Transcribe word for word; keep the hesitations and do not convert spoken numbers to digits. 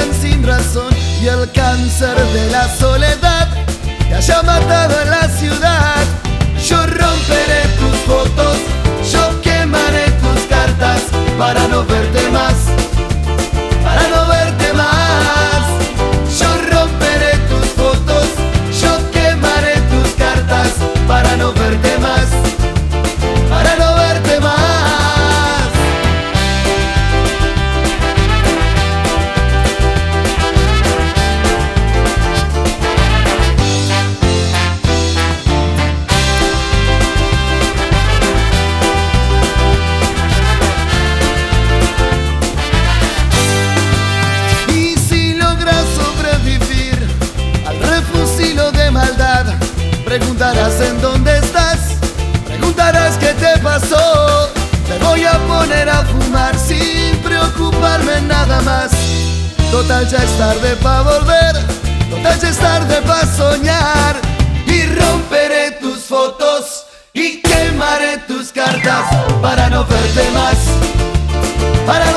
mueran sin razón y el cáncer de la soledad te haya matado en la ciudad. Yo romperé tus fotos, yo quemaré tus cartas para no verte más, para no verte más. Yo romperé tus fotos, yo quemaré tus cartas para no verte más, para no verte más. Preguntarás en dónde estás, preguntarás qué te pasó. Me voy a poner a fumar sin preocuparme nada más. Total ya es tarde pa' volver, total ya es tarde pa' soñar. Y romperé tus fotos y quemaré tus cartas para no verte más, para